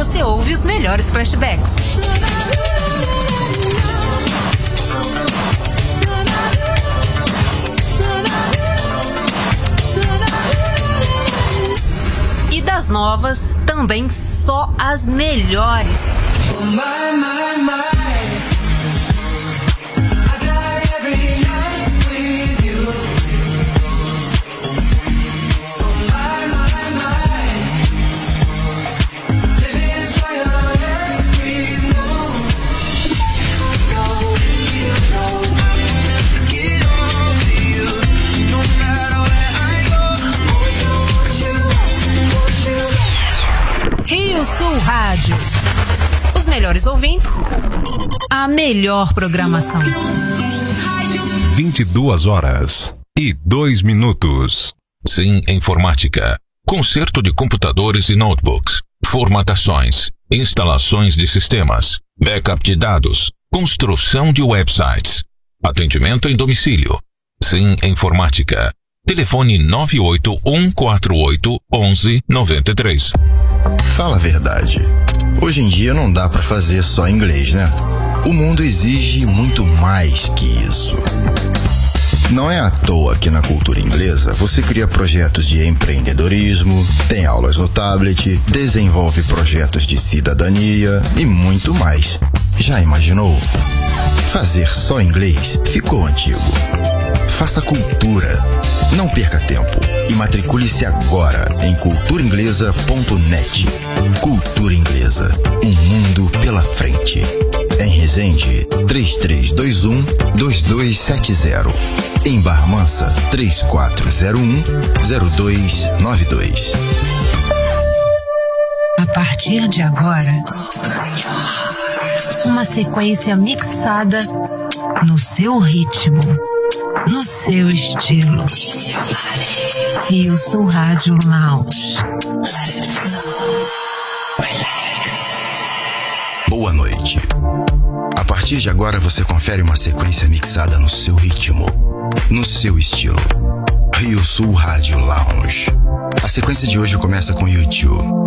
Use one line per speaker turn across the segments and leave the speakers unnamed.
você ouve os melhores flashbacks. E das novas, também só as melhores. Rio Sul Rádio. Os melhores ouvintes, a melhor programação.
22h02.
Sim Informática. Conserto de computadores e notebooks. Formatações. Instalações de sistemas. Backup de dados. Construção de websites. Atendimento em domicílio. Sim Informática. Telefone 981481193.
Fala a verdade. Hoje em dia não dá pra fazer só inglês, né? O mundo exige muito mais que isso. Não é à toa que na cultura inglesa você cria projetos de empreendedorismo, tem aulas no tablet, desenvolve projetos de cidadania e muito mais. Já imaginou? Fazer só inglês ficou antigo. Faça cultura. Não perca tempo. E matricule-se agora em culturainglesa.net. Cultura Inglesa. Um mundo pela frente. Em Resende, 3321-2270. Em Barra Mansa, 3401-0292.
A partir de agora, uma sequência mixada no seu ritmo, no seu estilo. Rio Sul Rádio Lounge.
Boa noite. A partir de agora você confere uma sequência mixada no seu ritmo, no seu estilo. Rio Sul Rádio Lounge. A sequência de hoje começa com U2.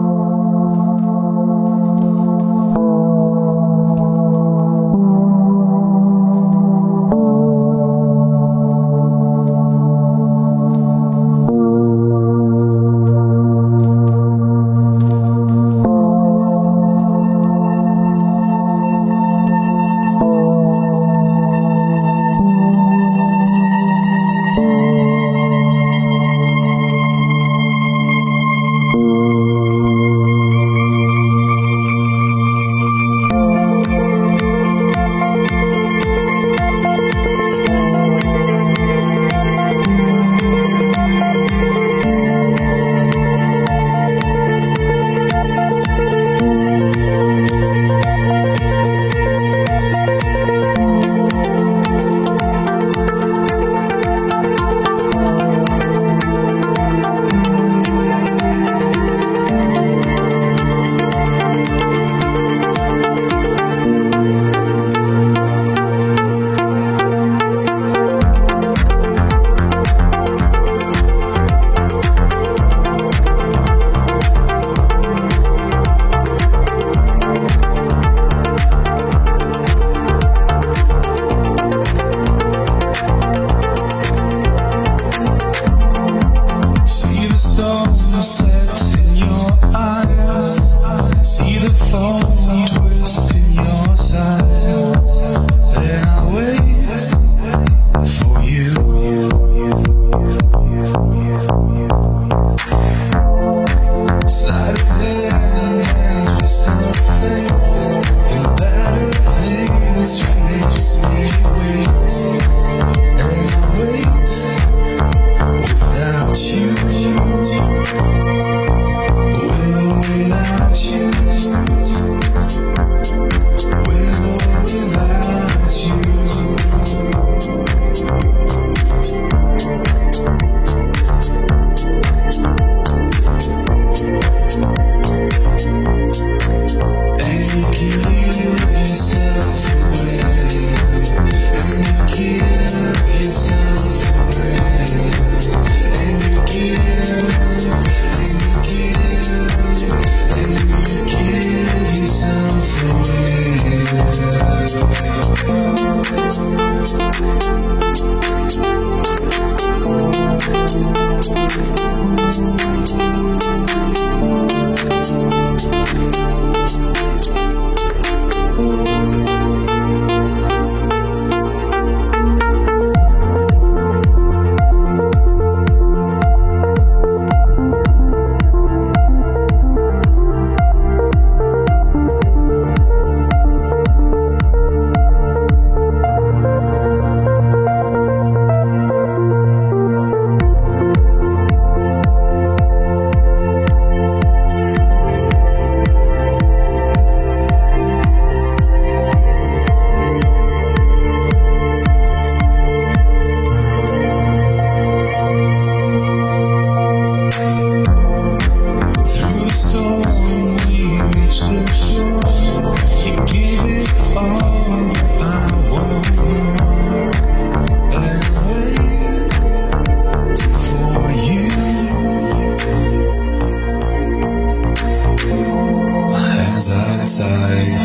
light.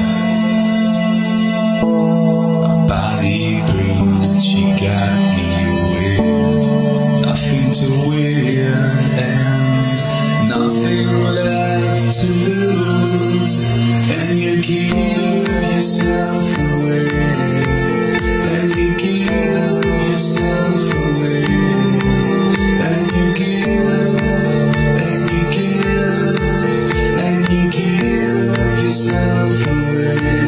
My body bruised, she got me with nothing to win and nothing left to lose. And you give yourself away, and you give yourself away, and you give, and you give, and you give yourself away.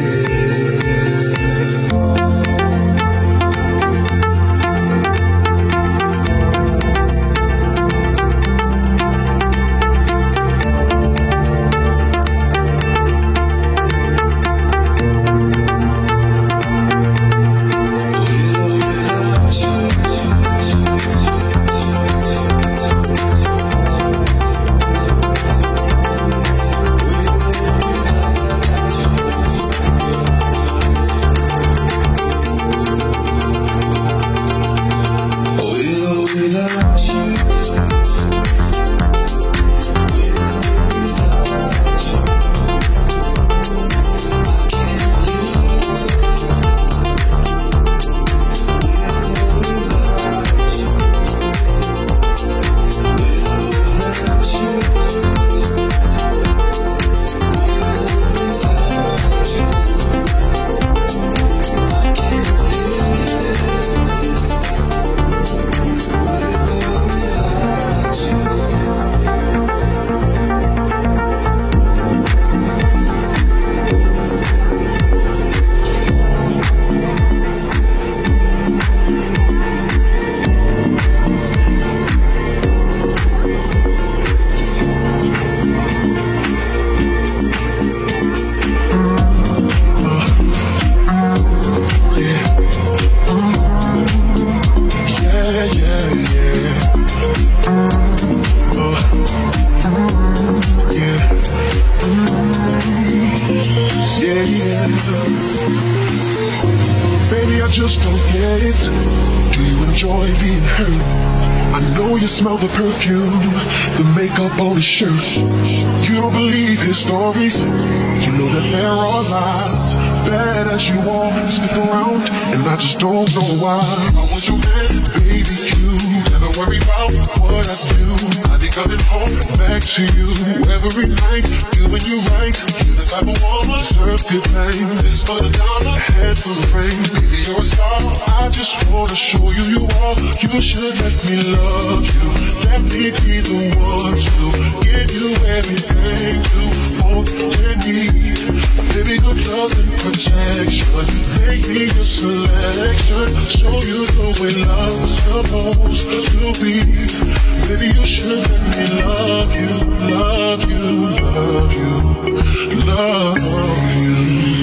Baby, I just don't get it. Do you enjoy being hurt? I know you smell the perfume, the makeup on his shirt. You don't believe his stories. You know that there are lies. Bad as you are, stick around, and I just don't know why. I want your man, baby, you never worry about what I do. I be coming home back to you every night, doing you right. You're the type of woman, serve good things. This for the dollar, head for the rain. Baby, you're a star. I just wanna show you you are. You should let me love you. Let me be the one to give you everything you want and need. Baby, good love and protection. Make me your selection. Show you the way love's supposed to be. Baby, you should let me love you, love you, love you, love you.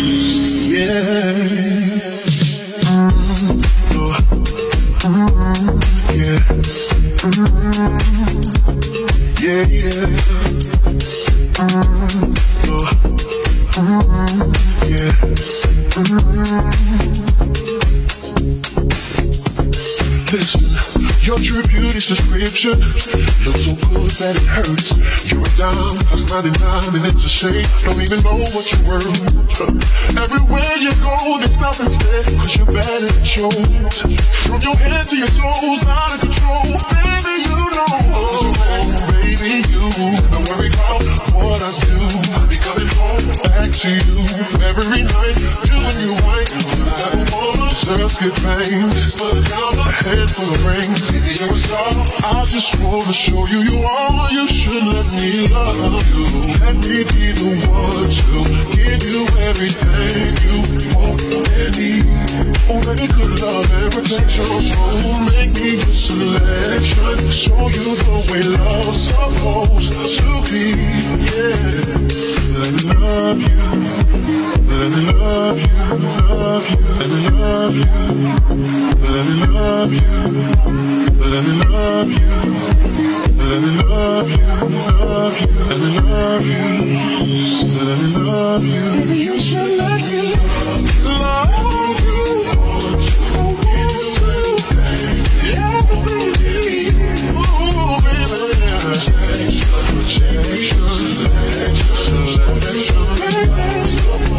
Yeah. Yeah, yeah. Listen, your true beauty's description looks so good that it hurts. You're a dime, plus 99, and it's a shame. Don't even know what you're worth. Everywhere you go, there's nothing said, cause you're bad and it shows. From your head to your toes, out of control. Baby, you know. Baby, you don't worry about what I do. I'll be coming home back to you every night, doing you right. You're the type of woman deserves good things. Put down a handful of rings. Baby, you're a star. I just wanna show you you are. You should let me love you. Let me be the one to give you everything you want and need. Oh, baby, good love and protection. So make me your selection. Show you the way love's supposed to be. Yeah. Let me love you. Let me love you. Love you. Let me love you. Let me love you. Let me love you. Let me love you. Love you. Let me love you. Let me love you. Baby, you should let me love you. Protection, selection,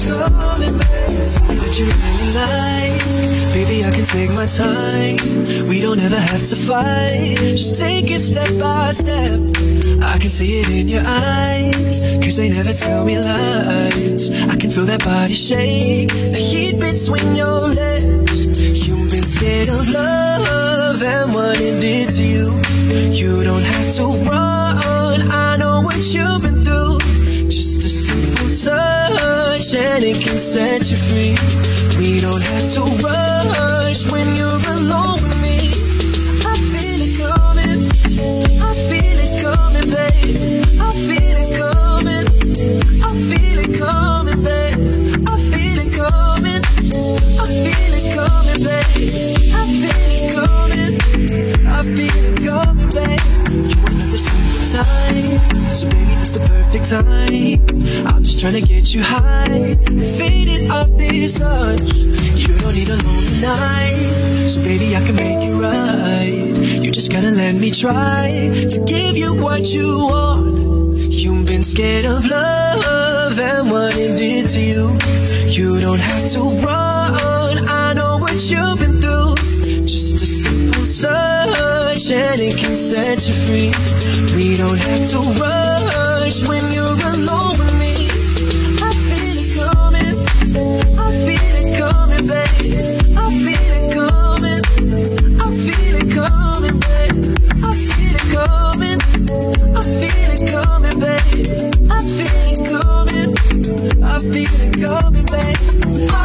coming back. Tell me what you really like. Baby, I can take my time. We don't ever have to fight. Just take it step by step. I can see it in your eyes, 'cause they never tell me lies. I can feel that body shake, the heat between your legs. You've been scared of love and what it did to you. You don't have to run, I know what you've been through. Just a simple touch and it can set you free. We don't have to rush when you're alone with me. I feel it coming, I feel it coming, babe. I feel it coming, I feel it coming, babe. I feel it coming, I feel it coming, babe. I feel it coming, I feel it coming, babe. You want the same time, so baby, this the perfect time. I'm just trying to get you high, faded off this touch. You don't need a lonely night, so baby, I can make it right. You just gotta let me try to give you what you want. You've been scared of love and what it did to you. You don't have to run, I know what you've been through. Just a simple touch and it can set you free. We don't have to rush when you're alone with me. I feel it coming, I feel it coming, babe. I feel it coming, I feel it coming, babe. I feel it coming, I feel it coming, babe. I feel it coming, I feel it coming, babe. I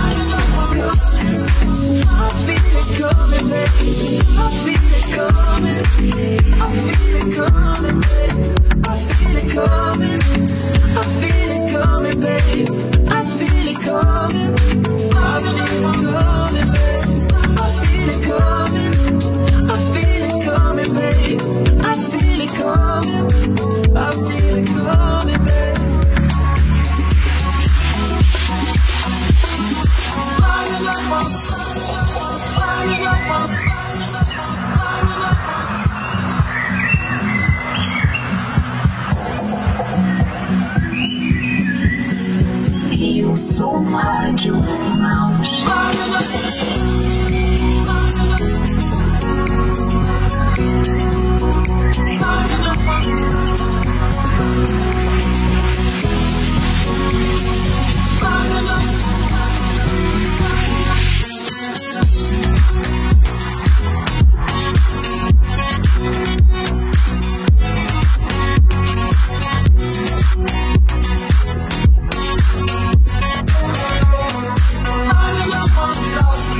feel it coming, babe. I feel it coming, I feel it coming, babe. I feel it coming, I feel it coming, babe. I feel it coming, I feel it coming, babe. I feel it coming, I feel it coming, babe. I feel it coming, I feel it coming, babe.
Eu sou um rádio não chega.
Sauce.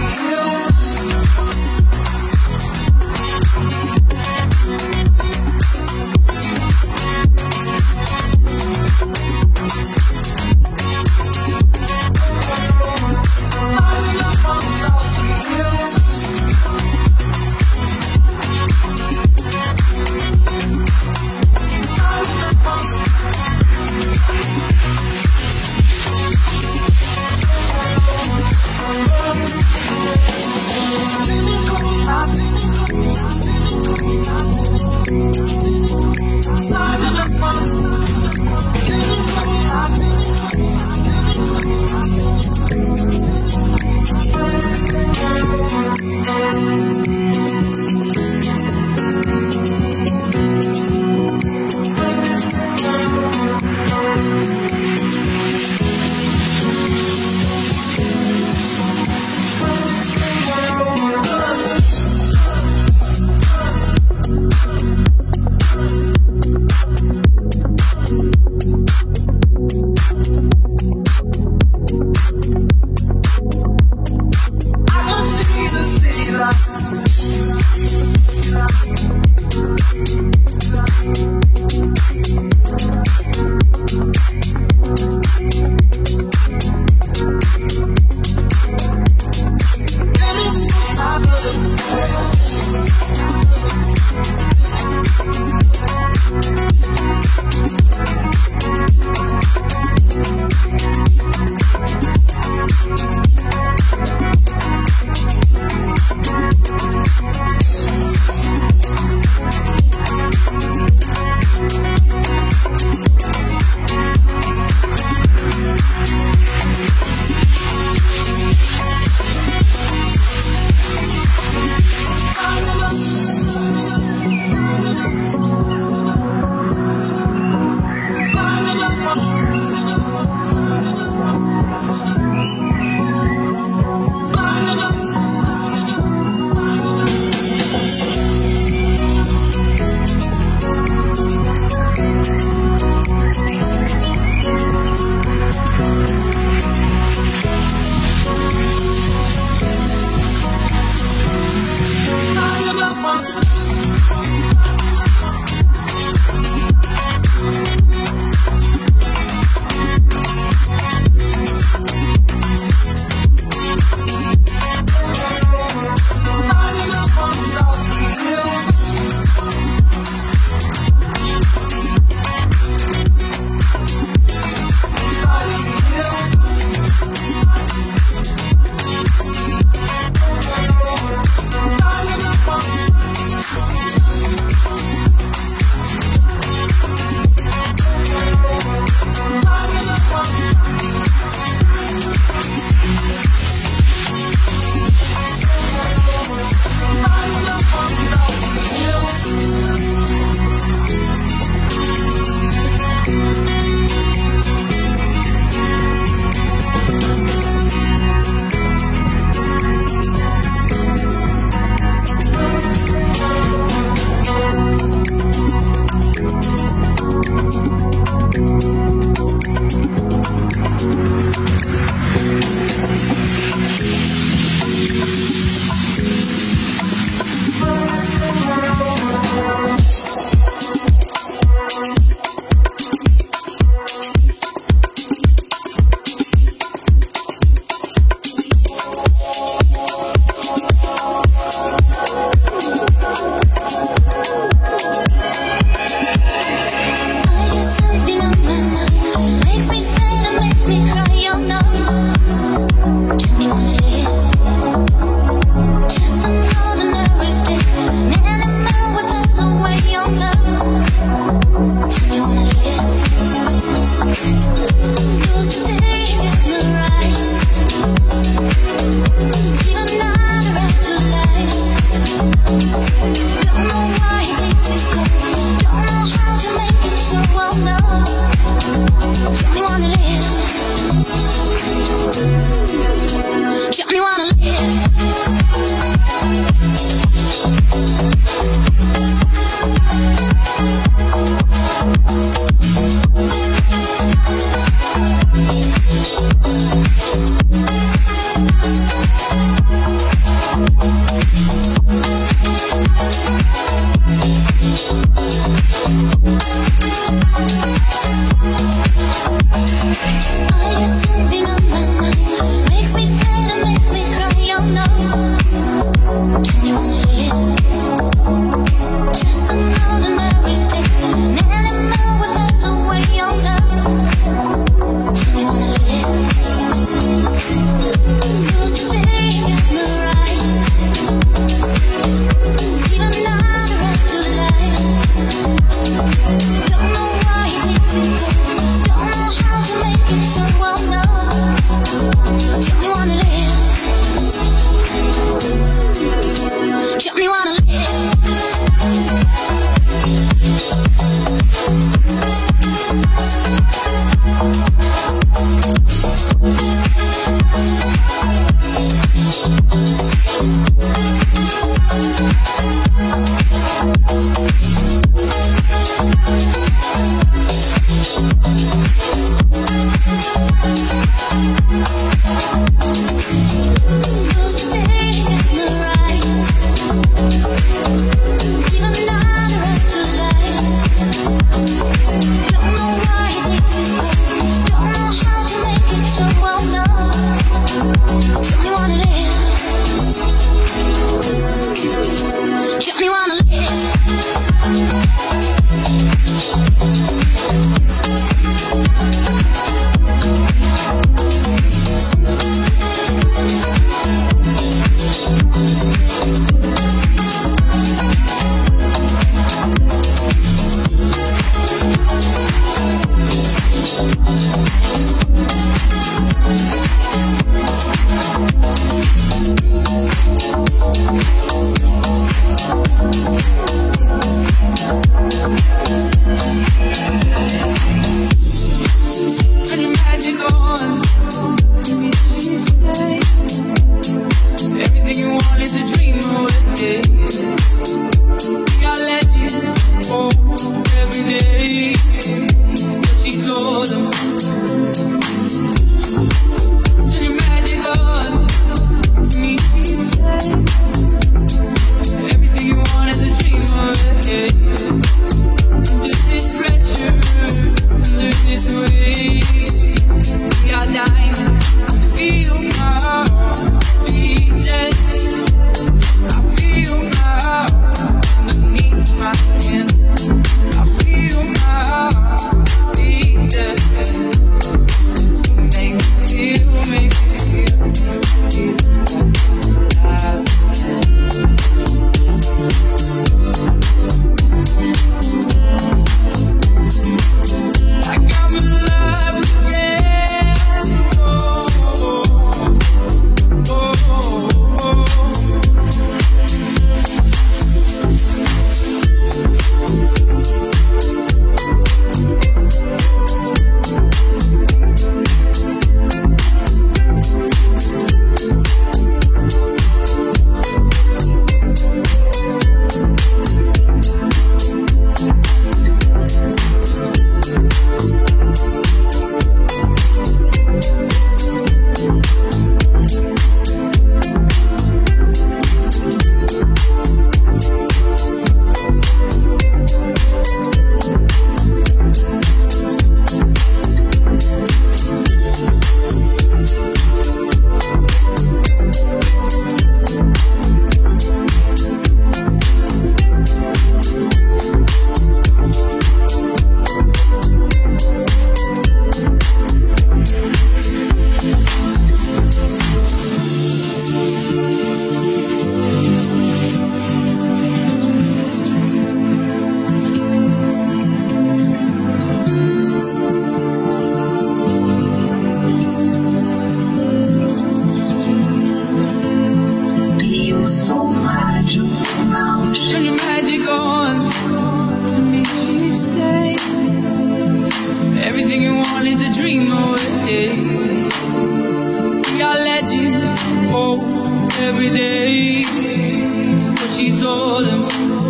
every day. That's what she told him.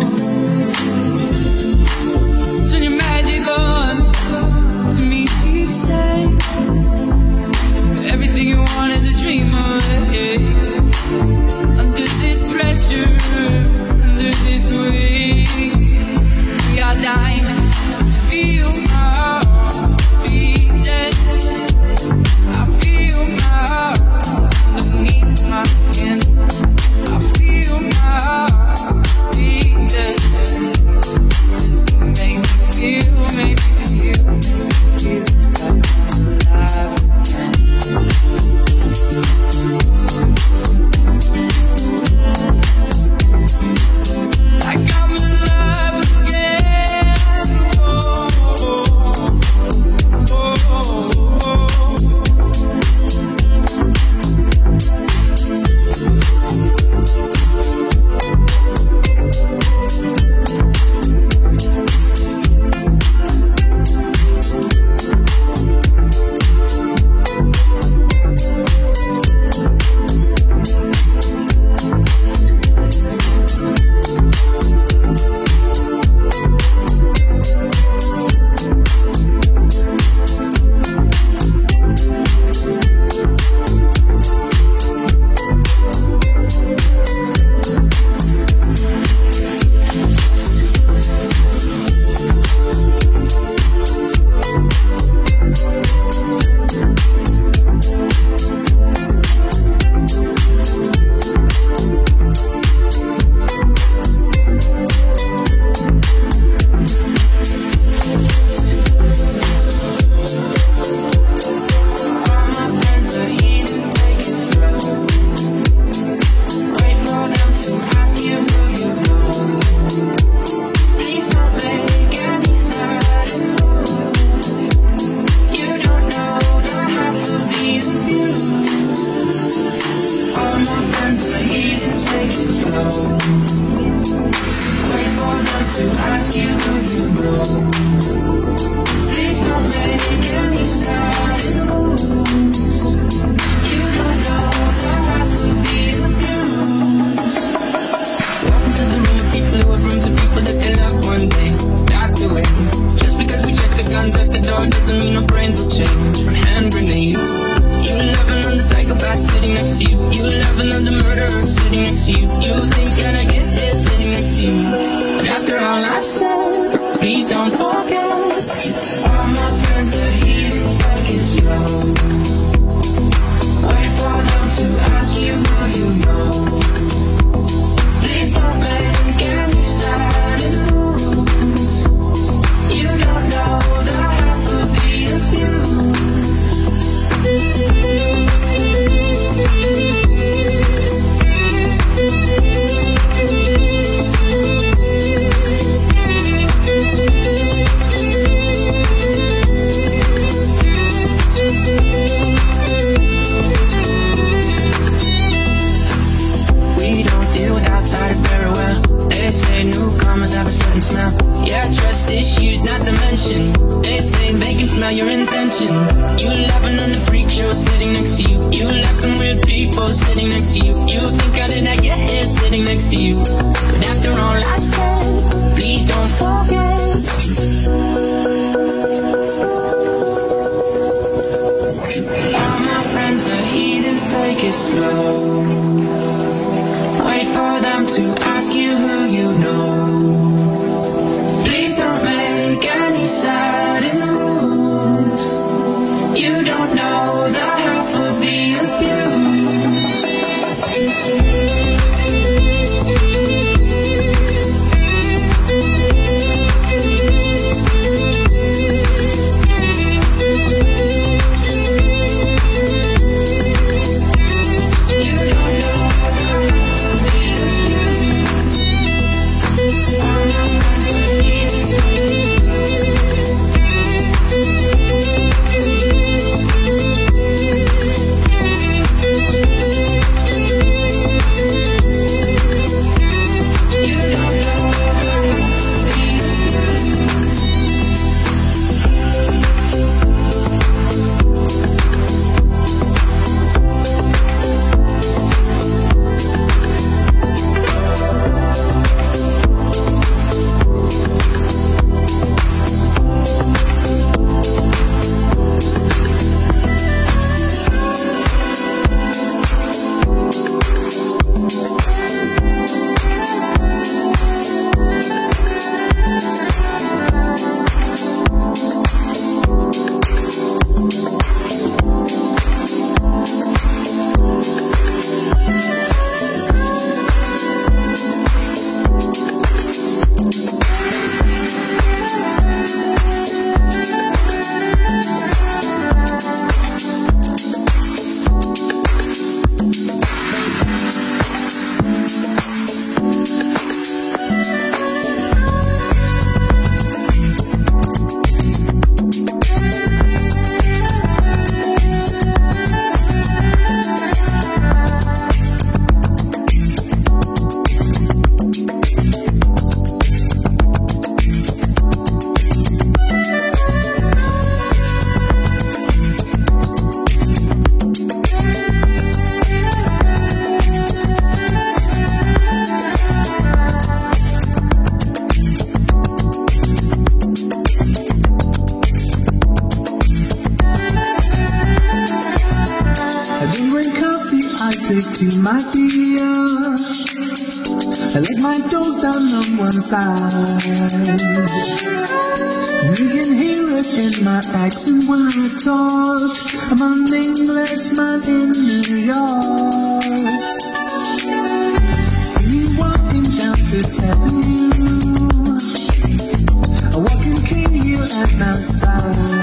Turn your magic on. To me she'd say, everything you want is a dream away. Under this pressure, under this weight, we are diamonds. Feel my heart beating. I feel my heart underneath my skin. I feel my heart beating. Make me feel alive again. Like I'm alive again.
heathens, take it slow. Wait for them to ask you who you know. Please don't make any sudden moves. You don't know the half of the abuse.
You can hear it in my accent when I talk. I'm an Englishman in New York. See me walking down Fifth Avenue, walking King here at my side.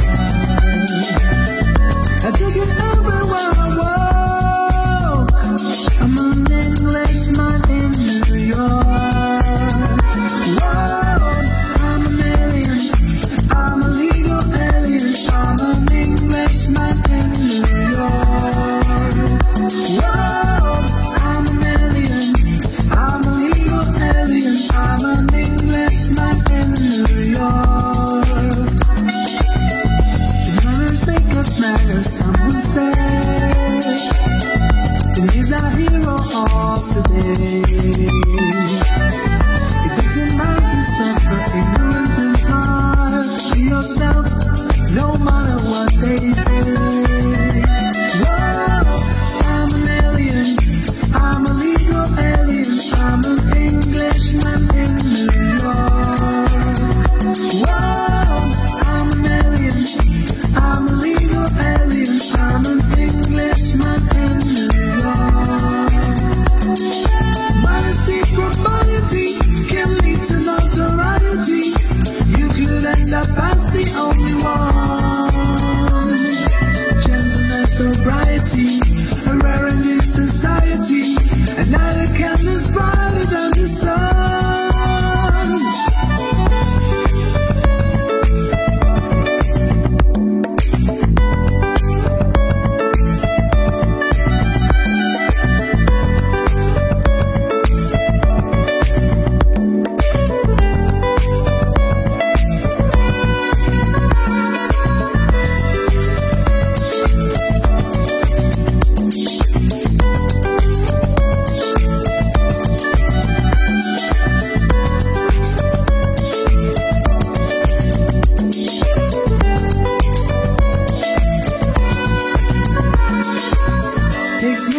I take it everywhere I walk. I'm an Englishman in New York.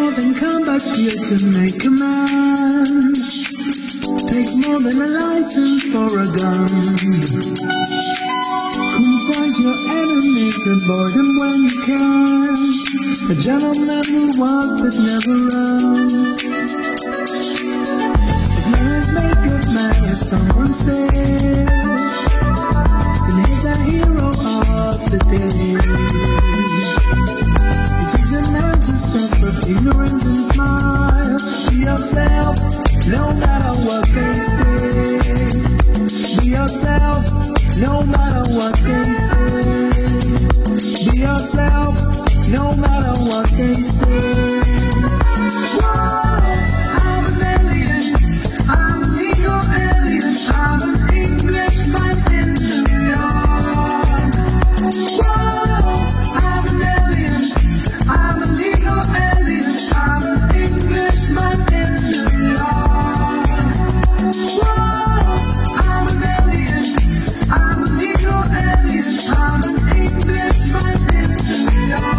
more than combat gear to make a man. Takes more than a license for a gun. Confront your enemies, avoid them when you can. A gentleman will walk but never run. If manners make good manners, someone said, and he's a hero of the day. It takes a man to suffer ignorance and smile. Be yourself, no matter what they say. Be yourself, no matter what they say. Be yourself, no matter what they say. Whoa, I'm an alien, I'm a legal alien, I'm an Englishman in New York. Whoa, I'm an alien, I'm a legal alien, I'm an Englishman in New York. Whoa, I'm an alien, I'm a legal alien, I'm an Englishman in New York.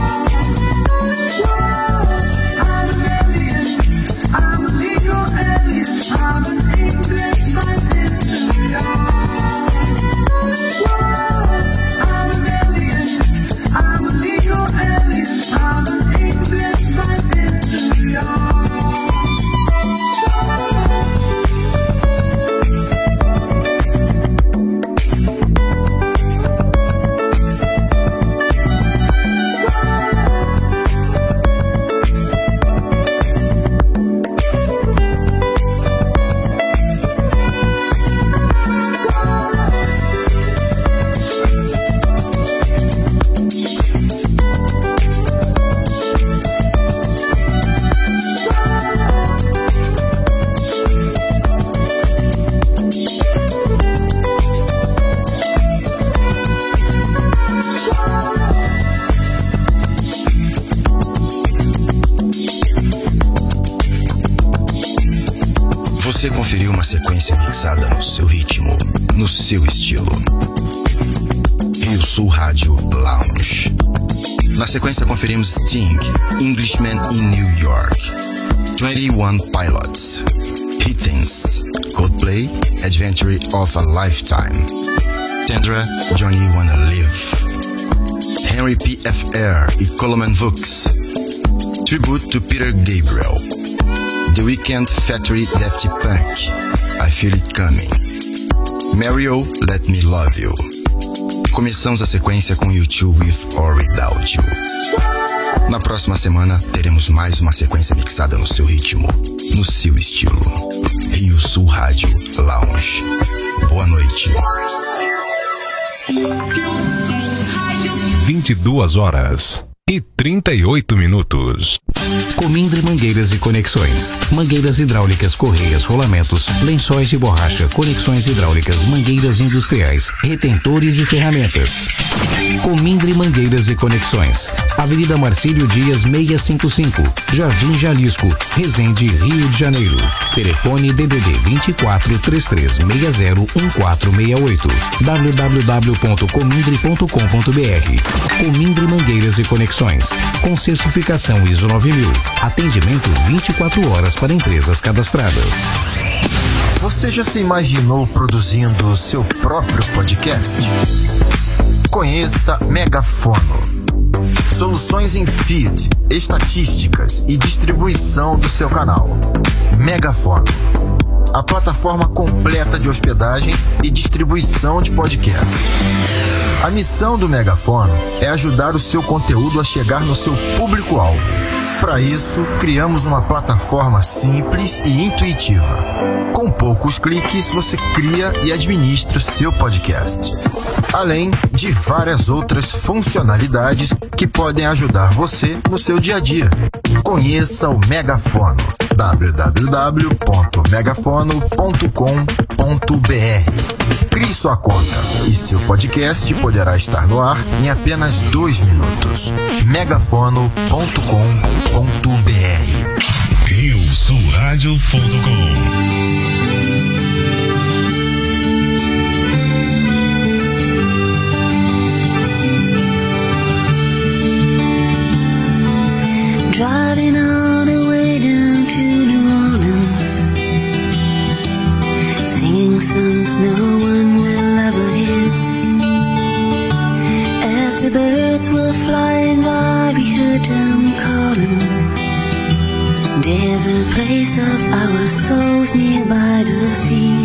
Você conferiu uma sequência mixada no seu ritmo, no seu estilo. Rio Sul Rádio Lounge. Na sequência conferimos Sting, Englishman in New York, 21 Pilots, Heathens, Coldplay, Adventure of a Lifetime, Tendra, Johnny Wanna Live, Henry P.F.R. e Coleman Vooks, Tribute to Peter Gabriel, The Weeknd, Factory, Daft Punk, I Feel It Coming, Mario, Let Me Love You. Começamos a sequência com U2 With or Without You. Na próxima semana teremos mais uma sequência mixada no seu ritmo, no seu estilo. Rio Sul Rádio Lounge. Boa noite.
22h38.
Comindre Mangueiras e Conexões. Mangueiras hidráulicas, correias, rolamentos, lençóis de borracha, conexões hidráulicas, mangueiras industriais, retentores e ferramentas. Comindre Mangueiras e Conexões. Avenida Marcílio Dias 655, Jardim Jalisco, Resende, Rio de Janeiro. Telefone DDD 24 3360 1468. www.comindre.com.br. Comindre Mangueiras e Conexões. Com certificação ISO 9000. Atendimento 24 horas para empresas cadastradas.
Você já se imaginou produzindo o seu próprio podcast? Conheça Megafono. Soluções em feed, estatísticas e distribuição do seu canal. Megafono. A plataforma completa de hospedagem e distribuição de podcasts. A missão do Megafono é ajudar o seu conteúdo a chegar no seu público-alvo. Para isso, criamos uma plataforma simples e intuitiva. Com poucos cliques, você cria e administra o seu podcast. Além de várias outras funcionalidades que podem ajudar você no seu dia a dia. Conheça o Megafono. www.megafono.com.br. Crie sua conta e seu podcast poderá estar no ar em apenas 2 minutos. megafono.com.br.
RioSulRádio.com.
Driving on
There's a place of our souls nearby the sea.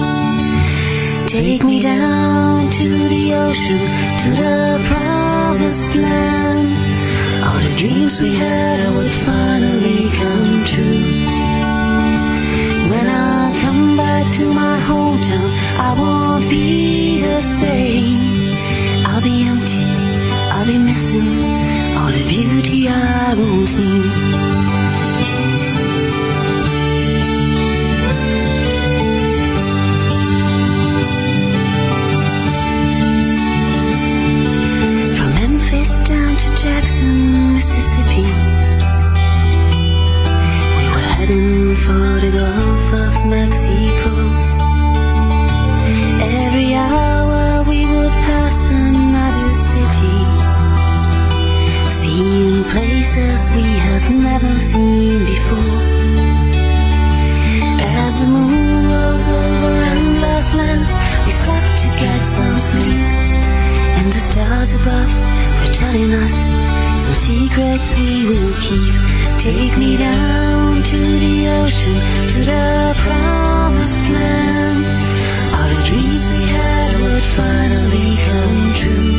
Take me down to the ocean, to the promised land. All the dreams we had would finally come true. When I come back to my hometown, I won't be the same. I'll be empty, I'll be missing all the beauty I won't need. Down to Jackson, Mississippi. We were heading for the Gulf of Mexico. Every hour we would pass another city, seeing places we have never seen before. As the moon rose over endless land, we stopped to get some sleep, and the stars above telling us some secrets we will keep. Take me down to the ocean, to the promised land. All the dreams we had would finally come true.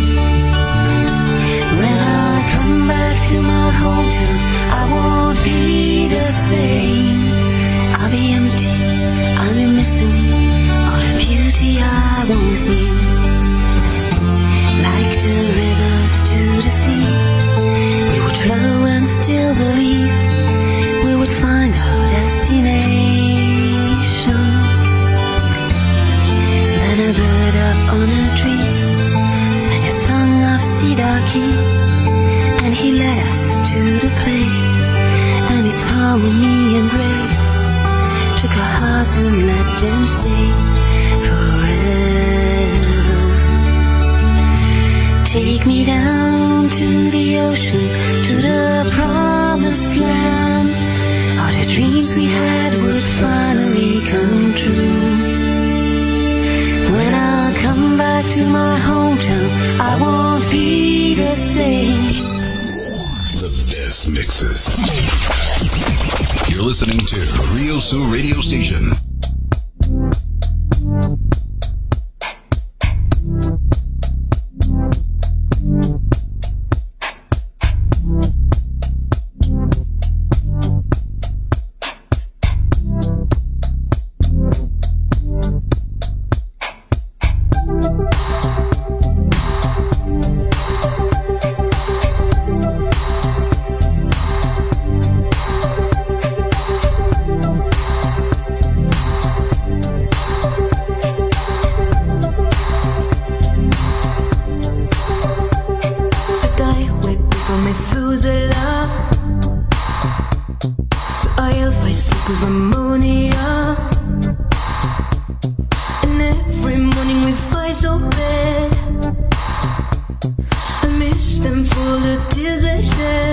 When I come back to my hometown, I won't be the same. I'll be empty, I'll be missing all the beauty I once knew. Like the rivers to the sea, we would flow and still believe we would find our destination. Then a bird up on a tree sang a song of Cedar Key, and he led us to the place, and its harmony and grace took our hearts and let them stay forever. Take me down to the ocean, to the promised land. All the dreams we had would finally come true. When I come back to my hometown, I won't be the same.
The best mixes. You're listening to Rio Sul Radio Station.
Them full of tears and shame.